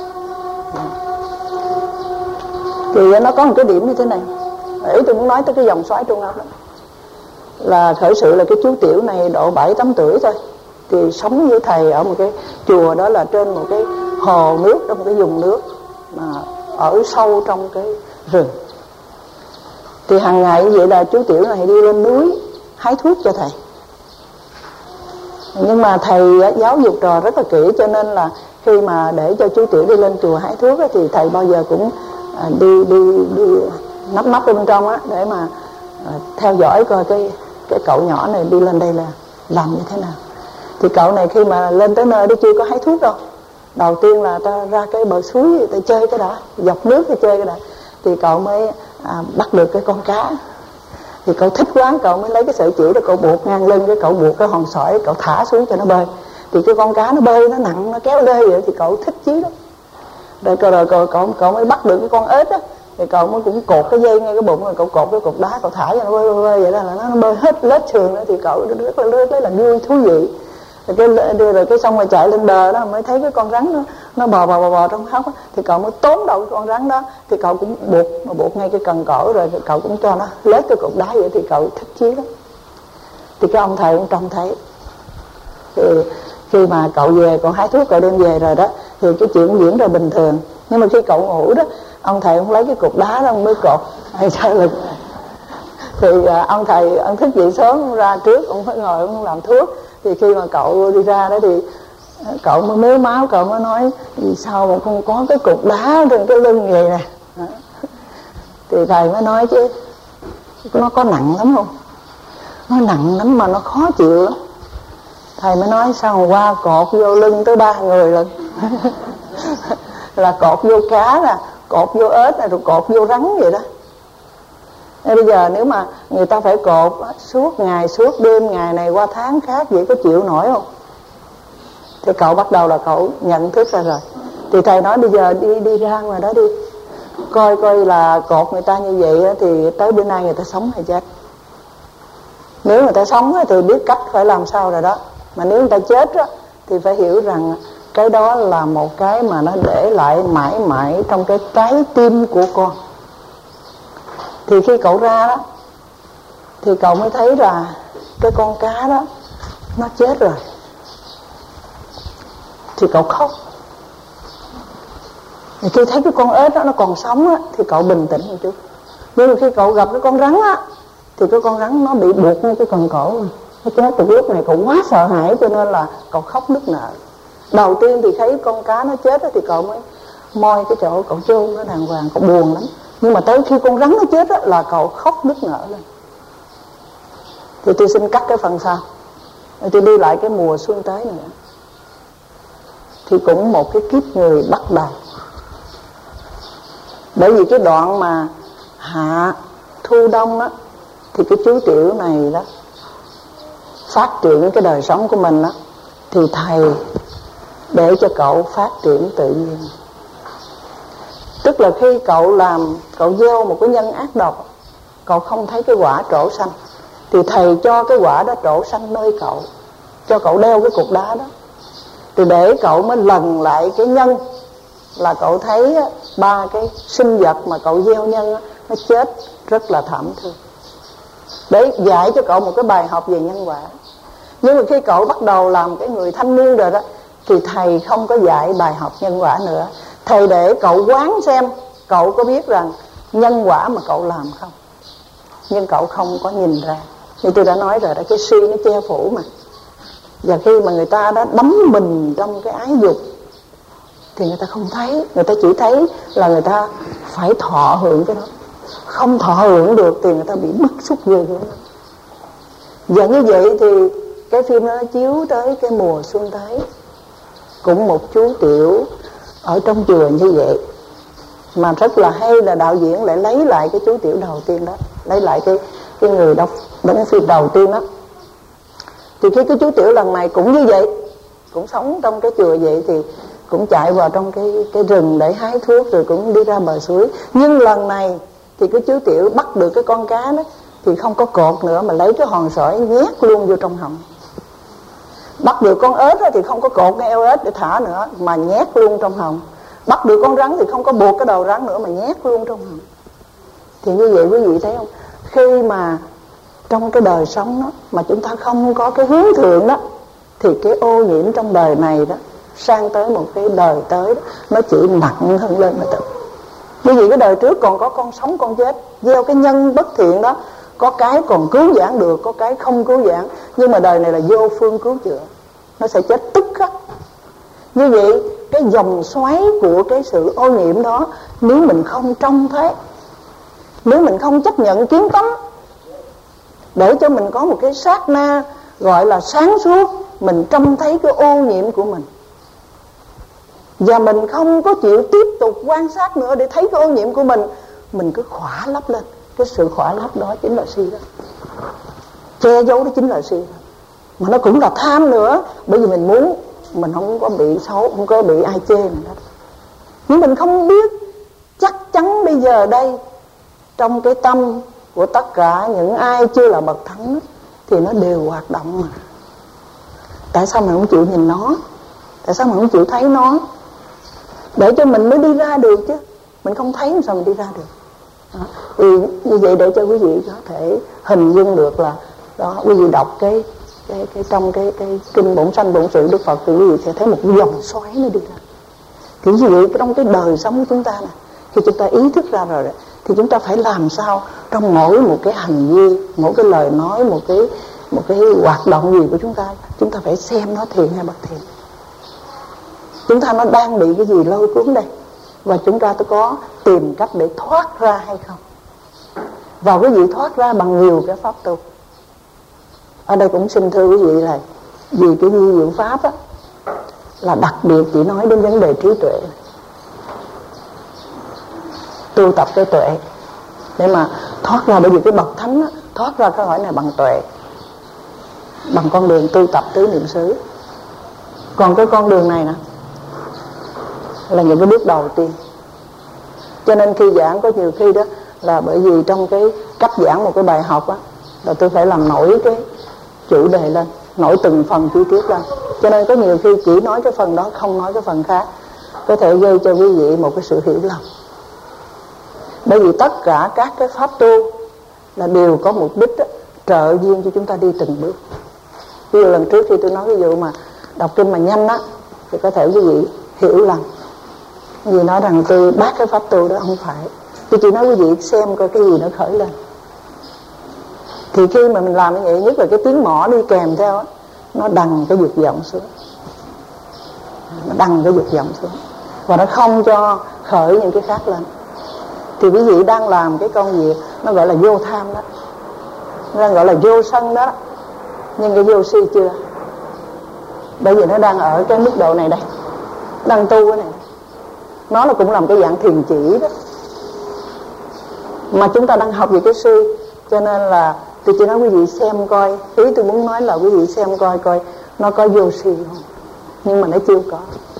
Thì nó có một cái điểm như thế này. Ý tôi muốn nói tới cái dòng xoáy Trung Âu đó, là khởi sự là cái chú Tiểu này độ bảy tám tuổi thôi, thì sống với thầy ở một cái chùa đó là trên một cái hồ nước, trong một cái vùng nước mà ở sâu trong cái rừng. Thì hàng ngày như vậy là chú Tiểu này đi lên núi hái thuốc cho thầy. Nhưng mà thầy giáo dục trò rất là kỹ, cho nên là khi mà để cho chú Tiểu đi lên chùa hái thuốc á, thì thầy bao giờ cũng đi đi đi nấp nấp ở bên trong á, để mà theo dõi coi cái cái cậu nhỏ này đi lên đây là làm như thế nào. Thì cậu này khi mà lên tới nơi đi chưa có hái thuốc đâu, đầu tiên là ta ra cái bờ suối ta chơi cái đã, dọc nước ta chơi cái đã, thì cậu mới à, bắt được cái con cá. Thì cậu thích quá, cậu mới lấy cái sợi chỉ đó cậu buộc ngang lưng, cái cậu buộc cái hòn sỏi, cậu thả xuống cho nó bơi. Thì cái con cá nó bơi nó nặng, nó kéo lê vậy, thì cậu thích chí lắm. Rồi cậu, rồi cậu, cậu, cậu mới bắt được cái con ếch á, thì cậu mới cũng cột cái dây ngay cái bụng, rồi cậu cột cái cục đá, cậu thả cho nó bơi bơi, bơi vậy đó, là nó, nó bơi hết lết sườn đó. Thì cậu rất là, rất là vui, thú vị. Rồi cái, rồi cái xong rồi chạy lên bờ đó mới thấy cái con rắn nó, nó bò bò bò, bò trong hốc á, thì cậu mới tóm đầu con rắn đó, thì cậu cũng buộc, mà buộc ngay cái cần cổ, rồi cậu cũng cho nó lết cái cục đá vậy, thì cậu thích chí lắm. Thì cái ông thầy cũng trông thấy. Thì khi mà cậu về, cậu hái thuốc cậu đem về rồi đó, thì cái chuyện cũng diễn ra bình thường. Nhưng mà khi cậu ngủ đó, ông thầy cũng lấy cái cục đá đó ông mới cột hay sao lực. Thì à, ông thầy ông thức dậy sớm, ông ra trước, ông phải ngồi ông làm thuốc. Thì khi mà cậu đi ra đó thì cậu mới mếu máu, cậu mới nói vì sao mà không có cái cục đá trên cái lưng vậy nè. Thì thầy mới nói chứ nó có nặng lắm không? Nó nặng lắm mà nó khó chịu lắm. Thầy mới nói sao hôm qua cột vô lưng tới ba người lần. Là cột vô cá nè, cột vô ếch nè, rồi cột vô rắn vậy đó. Nên bây giờ nếu mà người ta phải cột suốt ngày, suốt đêm, ngày này qua tháng khác, vậy có chịu nổi không? Thì cậu bắt đầu là cậu nhận thức ra rồi. Thì thầy nói bây giờ đi đi ra ngoài đó đi, coi coi là cột người ta như vậy thì tới bữa nay người ta sống hay chết. Nếu người ta sống thì biết cách phải làm sao rồi đó. Mà nếu người ta chết thì phải hiểu rằng cái đó là một cái mà nó để lại mãi mãi trong cái trái tim của con. Thì khi cậu ra đó, thì cậu mới thấy là cái con cá đó nó chết rồi. Thì cậu khóc. Thì khi thấy cái con ếch đó nó còn sống á, thì cậu bình tĩnh một chút. Nhưng mà khi cậu gặp cái con rắn á, thì cái con rắn nó bị buộc ngay cái cần cổ. Nó chết từ lúc này cậu quá sợ hãi, cho nên là cậu khóc nức nở. Đầu tiên thì thấy con cá nó chết đó, thì cậu mới moi cái chỗ cậu chôn nó đàng hoàng, cậu buồn lắm. Nhưng mà tới khi con rắn nó chết đó, là cậu khóc nức nở lên. Thì tôi xin cắt cái phần sau, tôi đi lại cái mùa xuân tới nữa. Thì cũng một cái kiếp người bắt đầu. Bởi vì cái đoạn mà hạ thu đông á, thì cái chú Tiểu này đó phát triển cái đời sống của mình đó, thì thầy để cho cậu phát triển tự nhiên. Tức là khi cậu làm, cậu gieo một cái nhân ác độc, cậu không thấy cái quả trổ xanh, thì thầy cho cái quả đó trổ xanh nơi cậu, cho cậu đeo cái cục đá đó. Thì để cậu mới lần lại cái nhân, là cậu thấy ba cái sinh vật mà cậu gieo nhân nó chết rất là thảm thương, để dạy cho cậu một cái bài học về nhân quả. Nhưng mà khi cậu bắt đầu làm cái người thanh niên rồi đó, thì thầy không có dạy bài học nhân quả nữa. Thầy để cậu quán xem cậu có biết rằng nhân quả mà cậu làm không. Nhưng cậu không có nhìn ra. Như tôi đã nói rồi đó, cái suy nó che phủ mà. Và khi mà người ta đã đắm mình trong cái ái dục thì người ta không thấy. Người ta chỉ thấy là người ta phải thọ hưởng cái đó. Không thọ hưởng được thì người ta bị bức xúc ghê gớm. Và như vậy thì cái phim nó chiếu tới cái mùa xuân tới. Cũng một chú Tiểu ở trong chùa như vậy. Mà rất là hay là đạo diễn lại lấy lại cái chú tiểu đầu tiên đó, lấy lại cái cái người đóng đóng phim đầu tiên đó. Thì khi cái chú tiểu lần này cũng như vậy, cũng sống trong cái chùa vậy, thì cũng chạy vào trong cái cái rừng để hái thuốc, rồi cũng đi ra bờ suối. Nhưng lần này thì cái chú tiểu bắt được cái con cá đó thì không có cột nữa, mà lấy cái hòn sỏi nhét luôn vô trong họng. Bắt được con ếch đó thì không có cột cái eo ếch để thả nữa, mà nhét luôn trong họng. Bắt được con rắn thì không có buộc cái đầu rắn nữa, mà nhét luôn trong họng. Thì như vậy quý vị thấy không, khi mà trong cái đời sống đó mà chúng ta không có cái hướng thượng đó, thì cái ô nhiễm trong đời này đó sang tới một cái đời tới đó, nó chỉ nặng hơn lên mà tự. Bởi vì cái đời trước còn có con sống con chết, gieo cái nhân bất thiện đó, có cái còn cứu vãn được, có cái không cứu vãn. Nhưng mà đời này là vô phương cứu chữa, nó sẽ chết tức khắc. Như vậy cái dòng xoáy của cái sự ô nhiễm đó, nếu mình không trông thấy, nếu mình không chấp nhận kiến tánh, để cho mình có một cái sát na gọi là sáng suốt, mình trông thấy cái ô nhiễm của mình, và mình không có chịu tiếp tục quan sát nữa để thấy cái ô nhiễm của mình, mình cứ khỏa lấp lên. Cái sự khỏa lấp đó chính là si đó, che giấu đó chính là si đó. Mà nó cũng là tham nữa, bởi vì mình muốn mình không có bị xấu, không có bị ai chê mình đó. Nhưng mình không biết chắc chắn bây giờ đây trong cái tâm của tất cả những ai chưa là bậc thánh thì nó đều hoạt động mà. Tại sao mình không chịu nhìn nó? Tại sao mình không chịu thấy nó? Để cho mình mới đi ra được chứ. Mình không thấy làm sao mình đi ra được. Đó. Thì như vậy để cho quý vị có thể hình dung được là đó, quý vị đọc cái cái cái trong cái cái kinh Bổn Sanh Bổn Sự Đức Phật thì quý vị sẽ thấy một cái dòng xoáy nó đi ra. Thì như vậy trong cái đời sống của chúng ta này, khi chúng ta ý thức ra rồi thì chúng ta phải làm sao trong mỗi một cái hành vi, mỗi cái lời nói, một cái một cái hoạt động gì của chúng ta, chúng ta phải xem nó thiện hay bất thiện. Chúng ta nó đang bị cái gì lôi cuốn đây, và chúng ta có tìm cách để thoát ra hay không. Và quý vị thoát ra bằng nhiều cái pháp tu. Ở đây cũng xin thưa quý vị là vì cái vi diệu pháp á, là đặc biệt chỉ nói đến vấn đề trí tuệ, tu tập cái tuệ để mà thoát ra. Bởi vì cái bậc thánh á, thoát ra cái hỏi này bằng tuệ, bằng con đường tu tập tứ niệm xứ. Còn cái con đường này nè là những cái bước đầu tiên. Cho nên khi giảng có nhiều khi đó là bởi vì trong cái cách giảng một cái bài học á, là tôi phải làm nổi cái chủ đề lên, nổi từng phần chi tiết lên. Cho nên có nhiều khi chỉ nói cái phần đó, không nói cái phần khác, có thể gây cho quý vị một cái sự hiểu lầm. Bởi vì tất cả các cái pháp tu là đều có mục đích đó, trợ duyên cho chúng ta đi từng bước. Ví dụ lần trước khi tôi nói ví dụ mà đọc kinh mà nhanh á, thì có thể quý vị hiểu lầm, vì nói rằng tôi bác cái pháp tu đó, không phải. Tôi chỉ nói quý vị xem coi cái gì nó khởi lên. Thì khi mà mình làm như vậy, nhất là cái tiếng mõ đi kèm theo á, nó đằng cái dục vọng xuống, nó đằng cái dục vọng xuống, và nó không cho khởi những cái khác lên. Thì quý vị đang làm cái công việc nó gọi là vô tham đó, nó gọi là vô sân đó, nhưng cái vô si chưa. Bởi vì nó đang ở cái mức độ này đây, đang tu cái này, nó là cũng làm cái dạng thiền chỉ đó, mà chúng ta đang học về cái si. Cho nên là tôi chỉ nói quý vị xem coi, ý tôi muốn nói là quý vị xem coi coi nó có vô si không, nhưng mà nó chưa có.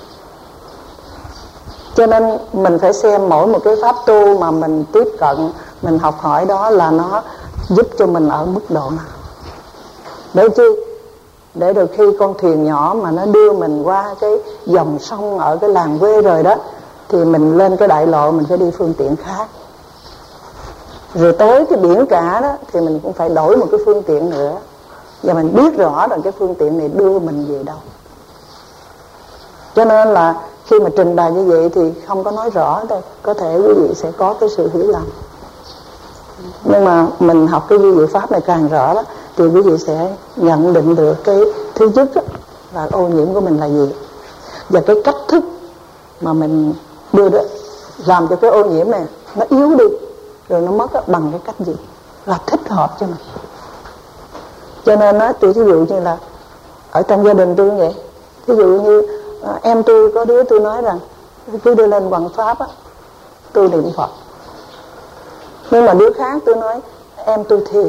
Cho nên mình phải xem mỗi một cái pháp tu mà mình tiếp cận, mình học hỏi đó là nó giúp cho mình ở mức độ nào. Để chi? Để được khi con thuyền nhỏ mà nó đưa mình qua cái dòng sông ở cái làng quê rồi đó, thì mình lên cái đại lộ mình phải đi phương tiện khác. Rồi tới cái biển cả đó thì mình cũng phải đổi một cái phương tiện nữa, và mình biết rõ rằng cái phương tiện này đưa mình về đâu. Cho nên là khi mà trình bày như vậy thì không có nói rõ đâu, có thể quý vị sẽ có cái sự hiểu lầm. Nhưng mà mình học cái vi diệu pháp này càng rõ đó, thì quý vị sẽ nhận định được cái thứ nhất đó, là ô nhiễm của mình là gì, và cái cách thức mà mình đưa đó làm cho cái ô nhiễm này nó yếu đi, rồi nó mất đó, bằng cái cách gì là thích hợp cho mình. Cho nên đó, tôi ví dụ như là ở trong gia đình tôi như vậy, ví dụ như à, em tôi có đứa tôi nói rằng cứ đưa lên hoằng pháp á, tôi niệm Phật. Nhưng mà đứa khác tôi nói em tu thiền,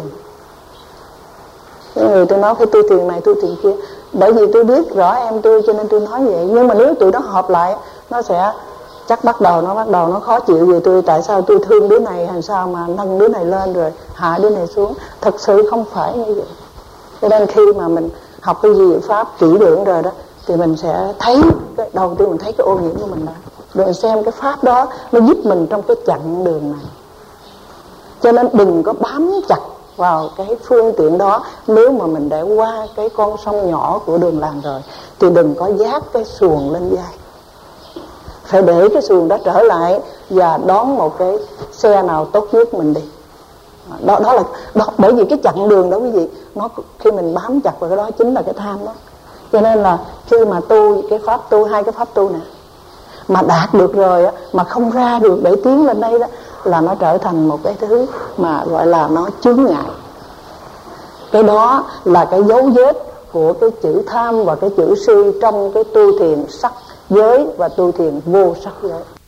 những người tôi nói phải tu thiền này tu thiền kia, bởi vì tôi biết rõ em tôi cho nên tôi nói vậy. Nhưng mà nếu tụi nó hợp lại, nó sẽ chắc bắt đầu nó bắt đầu nó khó chịu về tôi. Tại sao tôi thương đứa này làm sao mà nâng đứa này lên rồi hạ đứa này xuống? Thật sự không phải như vậy. Cho nên khi mà mình học cái gì pháp kỹ lưỡng rồi đó, thì mình sẽ thấy cái đầu tiên mình thấy cái ô nhiễm của mình đó, rồi xem cái pháp đó nó giúp mình trong cái chặng đường này. Cho nên đừng có bám chặt vào cái phương tiện đó. Nếu mà mình đã qua cái con sông nhỏ của đường làng rồi thì đừng có dát cái xuồng lên vai, phải để cái xuồng đó trở lại và đón một cái xe nào tốt nhất mình đi. Đó, đó là đó, bởi vì cái chặng đường đó quý vị, nó khi mình bám chặt vào cái đó chính là cái tham đó. Cho nên là khi mà tu cái pháp tu, hai cái pháp tu này mà đạt được rồi á, mà không ra được để tiến lên đây đó, là nó trở thành một cái thứ mà gọi là nó chướng ngại. Cái đó là cái dấu vết của cái chữ tham và cái chữ si trong cái tu thiền sắc giới và tu thiền vô sắc giới.